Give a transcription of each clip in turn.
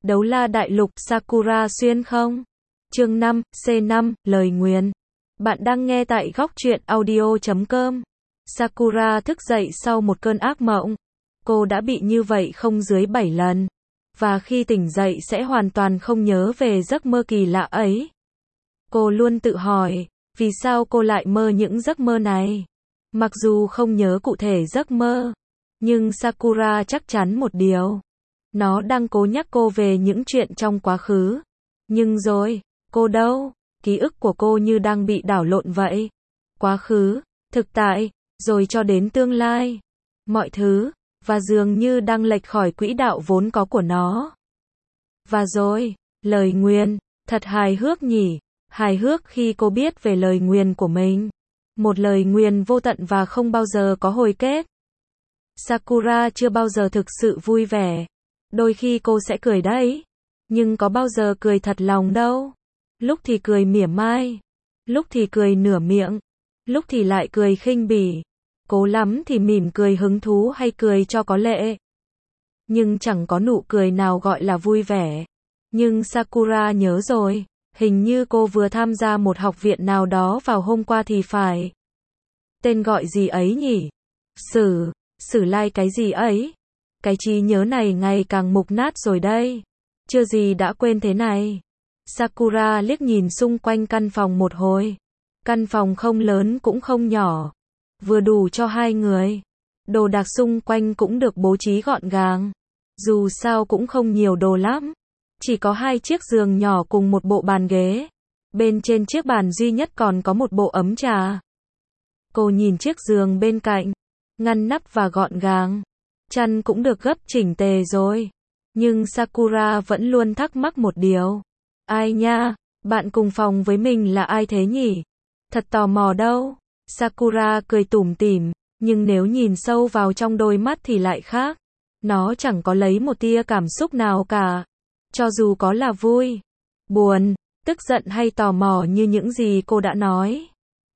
Đấu La Đại Lục Sakura xuyên không? Chương 5, C5, lời nguyền. Bạn đang nghe tại góc truyện audio.com. Sakura thức dậy sau một cơn ác mộng. Cô đã bị như vậy không dưới 7 lần. Và khi tỉnh dậy sẽ hoàn toàn không nhớ về giấc mơ kỳ lạ ấy. Cô luôn tự hỏi, vì sao cô lại mơ những giấc mơ này? Mặc dù không nhớ cụ thể giấc mơ, nhưng Sakura chắc chắn một điều. Nó đang cố nhắc cô về những chuyện trong quá khứ. Nhưng rồi, cô đâu? Ký ức của cô như đang bị đảo lộn vậy. Quá khứ, thực tại, rồi cho đến tương lai. Mọi thứ, và dường như đang lệch khỏi quỹ đạo vốn có của nó. Và rồi, lời nguyền, thật hài hước nhỉ? Hài hước khi cô biết về lời nguyền của mình. Một lời nguyền vô tận và không bao giờ có hồi kết. Sakura chưa bao giờ thực sự vui vẻ. Đôi khi cô sẽ cười đấy, nhưng có bao giờ cười thật lòng đâu. Lúc thì cười mỉa mai, lúc thì cười nửa miệng, lúc thì lại cười khinh bỉ. Cố lắm thì mỉm cười hứng thú hay cười cho có lệ. Nhưng chẳng có nụ cười nào gọi là vui vẻ. Nhưng Sakura nhớ rồi, hình như cô vừa tham gia một học viện nào đó vào hôm qua thì phải. Tên gọi gì ấy nhỉ? Sử lai cái gì ấy? Cái trí nhớ này ngày càng mục nát rồi đây. Chưa gì đã quên thế này. Sakura liếc nhìn xung quanh căn phòng một hồi. Căn phòng không lớn cũng không nhỏ. Vừa đủ cho hai người. Đồ đạc xung quanh cũng được bố trí gọn gàng. Dù sao cũng không nhiều đồ lắm. Chỉ có 2 chiếc giường nhỏ cùng một bộ bàn ghế. Bên trên chiếc bàn duy nhất còn có một bộ ấm trà. Cô nhìn chiếc giường bên cạnh. Ngăn nắp và gọn gàng. Chăn cũng được gấp chỉnh tề rồi. Nhưng Sakura vẫn luôn thắc mắc một điều. Ai nha, bạn cùng phòng với mình là ai thế nhỉ? Thật tò mò đâu. Sakura cười tủm tỉm, nhưng nếu nhìn sâu vào trong đôi mắt thì lại khác. Nó chẳng có lấy một tia cảm xúc nào cả. Cho dù có là vui, buồn, tức giận hay tò mò như những gì cô đã nói.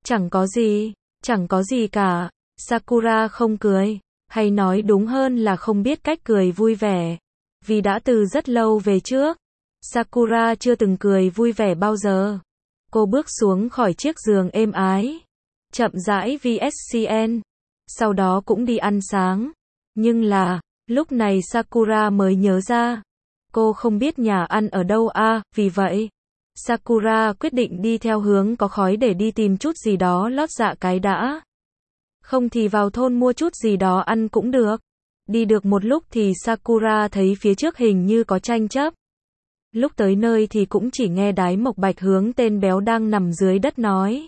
Chẳng có gì cả. Sakura không cười. Hay nói đúng hơn là không biết cách cười vui vẻ. Vì đã từ rất lâu về trước, Sakura chưa từng cười vui vẻ bao giờ. Cô bước xuống khỏi chiếc giường êm ái, chậm rãi VSCN, sau đó cũng đi ăn sáng. Nhưng lúc này Sakura mới nhớ ra, cô không biết nhà ăn ở đâu vì vậy, Sakura quyết định đi theo hướng có khói để đi tìm chút gì đó lót dạ cái đã. Không thì vào thôn mua chút gì đó ăn cũng được. Đi được một lúc thì Sakura thấy phía trước hình như có tranh chấp. Lúc tới nơi thì cũng chỉ nghe Đái Mộc Bạch hướng tên béo đang nằm dưới đất nói.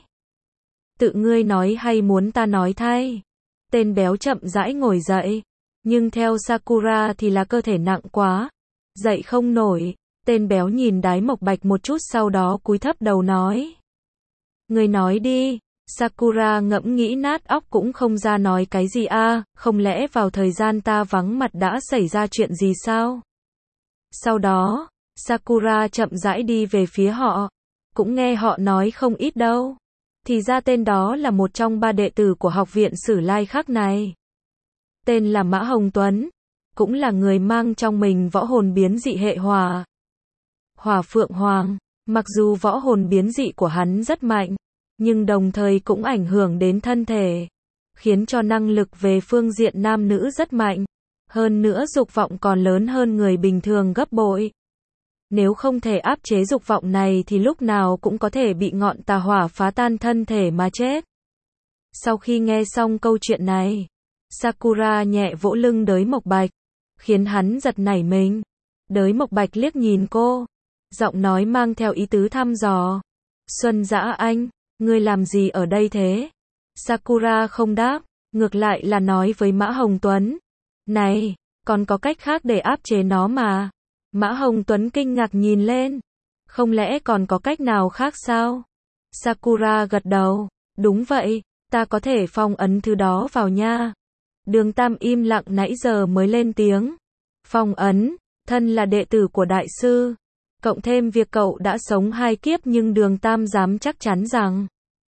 Tự ngươi nói hay muốn ta nói thay? Tên béo chậm rãi ngồi dậy. Nhưng theo Sakura thì là cơ thể nặng quá. Dậy không nổi. Tên béo nhìn Đái Mộc Bạch một chút sau đó cúi thấp đầu nói. Ngươi nói đi. Sakura ngẫm nghĩ nát óc cũng không ra nói cái gì không lẽ vào thời gian ta vắng mặt đã xảy ra chuyện gì sao? Sau đó, Sakura chậm rãi đi về phía họ. Cũng nghe họ nói không ít đâu. Thì ra tên đó là một trong 3 đệ tử của học viện Sử Lai khác này. Tên là Mã Hồng Tuấn. Cũng là người mang trong mình võ hồn biến dị hệ hỏa. Hỏa Phượng Hoàng. Mặc dù võ hồn biến dị của hắn rất mạnh, nhưng đồng thời cũng ảnh hưởng đến thân thể, khiến cho năng lực về phương diện nam nữ rất mạnh. Hơn nữa dục vọng còn lớn hơn người bình thường gấp bội. Nếu không thể áp chế dục vọng này thì lúc nào cũng có thể bị ngọn tà hỏa phá tan thân thể mà chết. Sau khi nghe xong câu chuyện này, Sakura nhẹ vỗ lưng Đới Mộc Bạch, khiến hắn giật nảy mình. Đới Mộc Bạch liếc nhìn cô, giọng nói mang theo ý tứ thăm dò. Xuân Dã anh, ngươi làm gì ở đây thế? Sakura không đáp, ngược lại là nói với Mã Hồng Tuấn. Này, còn có cách khác để áp chế nó mà. Mã Hồng Tuấn kinh ngạc nhìn lên. Không lẽ còn có cách nào khác sao? Sakura gật đầu. Đúng vậy, ta có thể phong ấn thứ đó vào nha. Đường Tam im lặng nãy giờ mới lên tiếng. Phong ấn, thân là đệ tử của đại sư. Cộng thêm việc cậu đã sống 2 kiếp nhưng Đường Tam dám chắc chắn rằng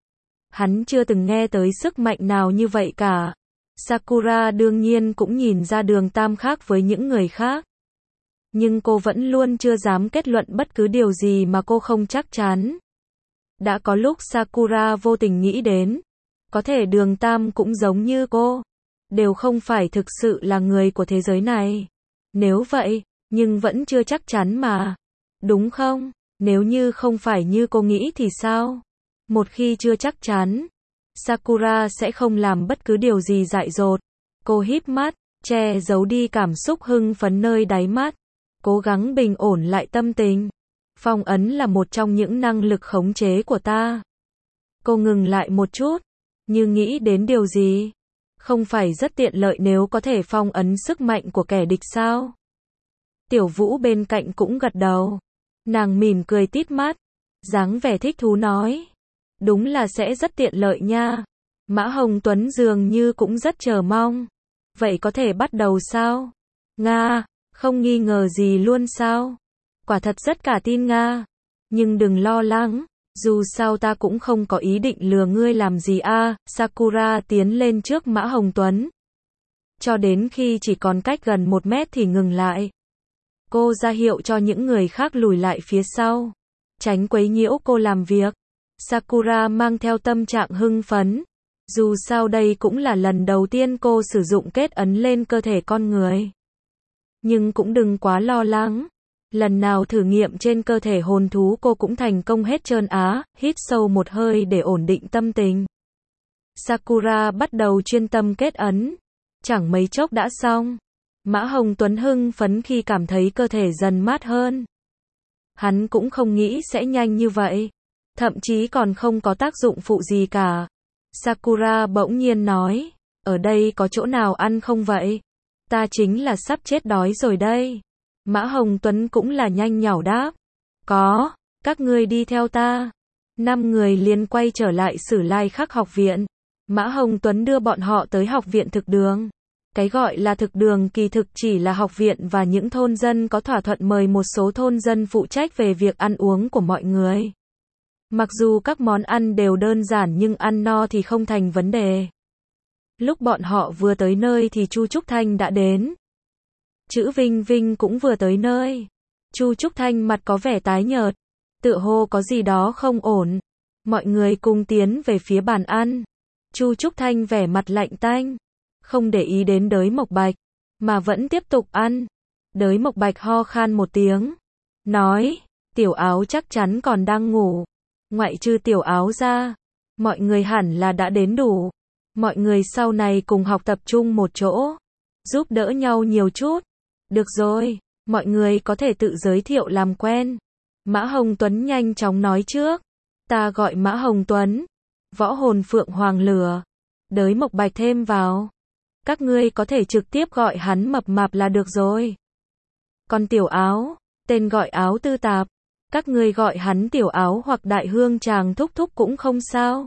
hắn chưa từng nghe tới sức mạnh nào như vậy cả. Sakura đương nhiên cũng nhìn ra Đường Tam khác với những người khác. Nhưng cô vẫn luôn chưa dám kết luận bất cứ điều gì mà cô không chắc chắn. Đã có lúc Sakura vô tình nghĩ đến, có thể Đường Tam cũng giống như cô, đều không phải thực sự là người của thế giới này. Nếu vậy, nhưng vẫn chưa chắc chắn mà. Đúng không? Nếu như không phải như cô nghĩ thì sao? Một khi chưa chắc chắn, Sakura sẽ không làm bất cứ điều gì dại dột. Cô híp mắt, che giấu đi cảm xúc hưng phấn nơi đáy mắt, cố gắng bình ổn lại tâm tình. Phong ấn là một trong những năng lực khống chế của ta. Cô ngừng lại một chút, như nghĩ đến điều gì. Không phải rất tiện lợi nếu có thể phong ấn sức mạnh của kẻ địch sao? Tiểu Vũ bên cạnh cũng gật đầu. Nàng mỉm cười tít mắt, dáng vẻ thích thú nói. Đúng là sẽ rất tiện lợi nha. Mã Hồng Tuấn dường như cũng rất chờ mong. Vậy có thể bắt đầu sao? Nga, không nghi ngờ gì luôn sao? Quả thật rất cả tin Nga. Nhưng đừng lo lắng, dù sao ta cũng không có ý định lừa ngươi làm gì a. Sakura tiến lên trước Mã Hồng Tuấn. Cho đến khi chỉ còn cách gần 1 mét thì ngừng lại. Cô ra hiệu cho những người khác lùi lại phía sau, tránh quấy nhiễu cô làm việc. Sakura mang theo tâm trạng hưng phấn. Dù sao đây cũng là lần đầu tiên cô sử dụng kết ấn lên cơ thể con người. Nhưng cũng đừng quá lo lắng. Lần nào thử nghiệm trên cơ thể hồn thú cô cũng thành công hết trơn á. Hít sâu một hơi để ổn định tâm tình. Sakura bắt đầu chuyên tâm kết ấn. Chẳng mấy chốc đã xong. Mã Hồng Tuấn hưng phấn khi cảm thấy cơ thể dần mát hơn. Hắn cũng không nghĩ sẽ nhanh như vậy. Thậm chí còn không có tác dụng phụ gì cả. Sakura bỗng nhiên nói, ở đây có chỗ nào ăn không vậy? Ta chính là sắp chết đói rồi đây. Mã Hồng Tuấn cũng là nhanh nhảu đáp. Có, các ngươi đi theo ta. 5 người liền quay trở lại Sử Lai Khắc học viện. Mã Hồng Tuấn đưa bọn họ tới học viện thực đường. Cái gọi là thực đường kỳ thực chỉ là học viện và những thôn dân có thỏa thuận mời một số thôn dân phụ trách về việc ăn uống của mọi người. Mặc dù các món ăn đều đơn giản nhưng ăn no thì không thành vấn đề. Lúc bọn họ vừa tới nơi thì Chu Trúc Thanh đã đến. Chữ Vinh Vinh cũng vừa tới nơi. Chu Trúc Thanh mặt có vẻ tái nhợt, tựa hồ có gì đó không ổn. Mọi người cùng tiến về phía bàn ăn. Chu Trúc Thanh vẻ mặt lạnh tanh, không để ý đến Đới Mộc Bạch, mà vẫn tiếp tục ăn. Đới Mộc Bạch ho khan một tiếng, nói, Tiểu Áo chắc chắn còn đang ngủ. Ngoại trừ Tiểu Áo ra, mọi người hẳn là đã đến đủ. Mọi người sau này cùng học tập trung một chỗ, giúp đỡ nhau nhiều chút. Được rồi, mọi người có thể tự giới thiệu làm quen. Mã Hồng Tuấn nhanh chóng nói trước. Ta gọi Mã Hồng Tuấn, võ hồn Phượng Hoàng Lửa. Đới Mộc Bạch thêm vào. Các ngươi có thể trực tiếp gọi hắn Mập Mạp là được rồi. Còn Tiểu Áo, tên gọi Áo Tư Tạp. Các ngươi gọi hắn Tiểu Áo hoặc Đại Hương chàng thúc thúc cũng không sao.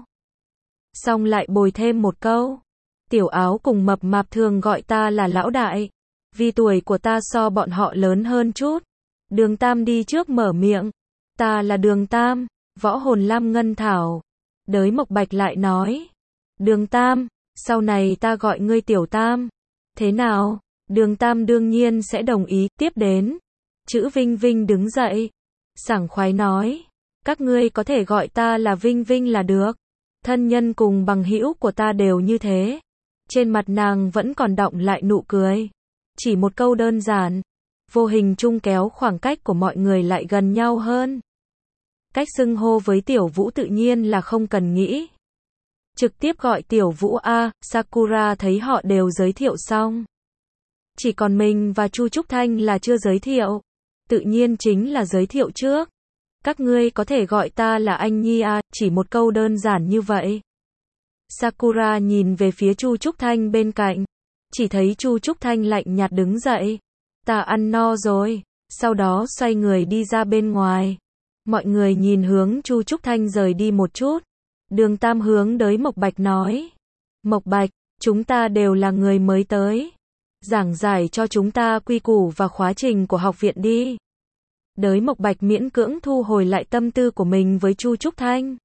Xong lại bồi thêm một câu. Tiểu Áo cùng Mập Mạp thường gọi ta là Lão Đại. Vì tuổi của ta so bọn họ lớn hơn chút. Đường Tam đi trước mở miệng. Ta là Đường Tam, võ hồn Lam Ngân Thảo. Đới Mộc Bạch lại nói. Đường Tam, sau này ta gọi ngươi Tiểu Tam. Thế nào? Đường Tam đương nhiên sẽ đồng ý. Tiếp đến. Chữ Vinh Vinh đứng dậy. Sảng khoái nói. Các ngươi có thể gọi ta là Vinh Vinh là được. Thân nhân cùng bằng hữu của ta đều như thế. Trên mặt nàng vẫn còn đọng lại nụ cười. Chỉ một câu đơn giản, vô hình chung kéo khoảng cách của mọi người lại gần nhau hơn. Cách xưng hô với Tiểu Vũ tự nhiên là không cần nghĩ. Trực tiếp gọi Tiểu Vũ a. Sakura thấy họ đều giới thiệu xong. Chỉ còn mình và Chu Trúc Thanh là chưa giới thiệu. Tự nhiên chính là giới thiệu trước. Các ngươi có thể gọi ta là anh Nhi a. Chỉ một câu đơn giản như vậy. Sakura nhìn về phía Chu Trúc Thanh bên cạnh. Chỉ thấy Chu Trúc Thanh lạnh nhạt đứng dậy. Ta ăn no rồi. Sau đó xoay người đi ra bên ngoài. Mọi người nhìn hướng Chu Trúc Thanh rời đi một chút. Đường Tam hướng Đới Mộc Bạch nói. Mộc Bạch, chúng ta đều là người mới tới. Giảng giải cho chúng ta quy củ và khóa trình của học viện đi. Đới Mộc Bạch miễn cưỡng thu hồi lại tâm tư của mình với Chu Trúc Thanh.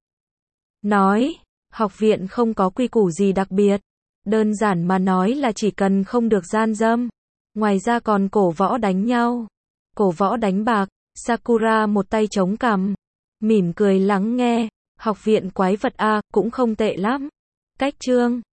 Nói, học viện không có quy củ gì đặc biệt. Đơn giản mà nói là chỉ cần không được gian dâm. Ngoài ra còn cổ võ đánh nhau. Cổ võ đánh bạc. Sakura một tay chống cằm, mỉm cười lắng nghe. Học viện quái vật A, cũng không tệ lắm. Cách chương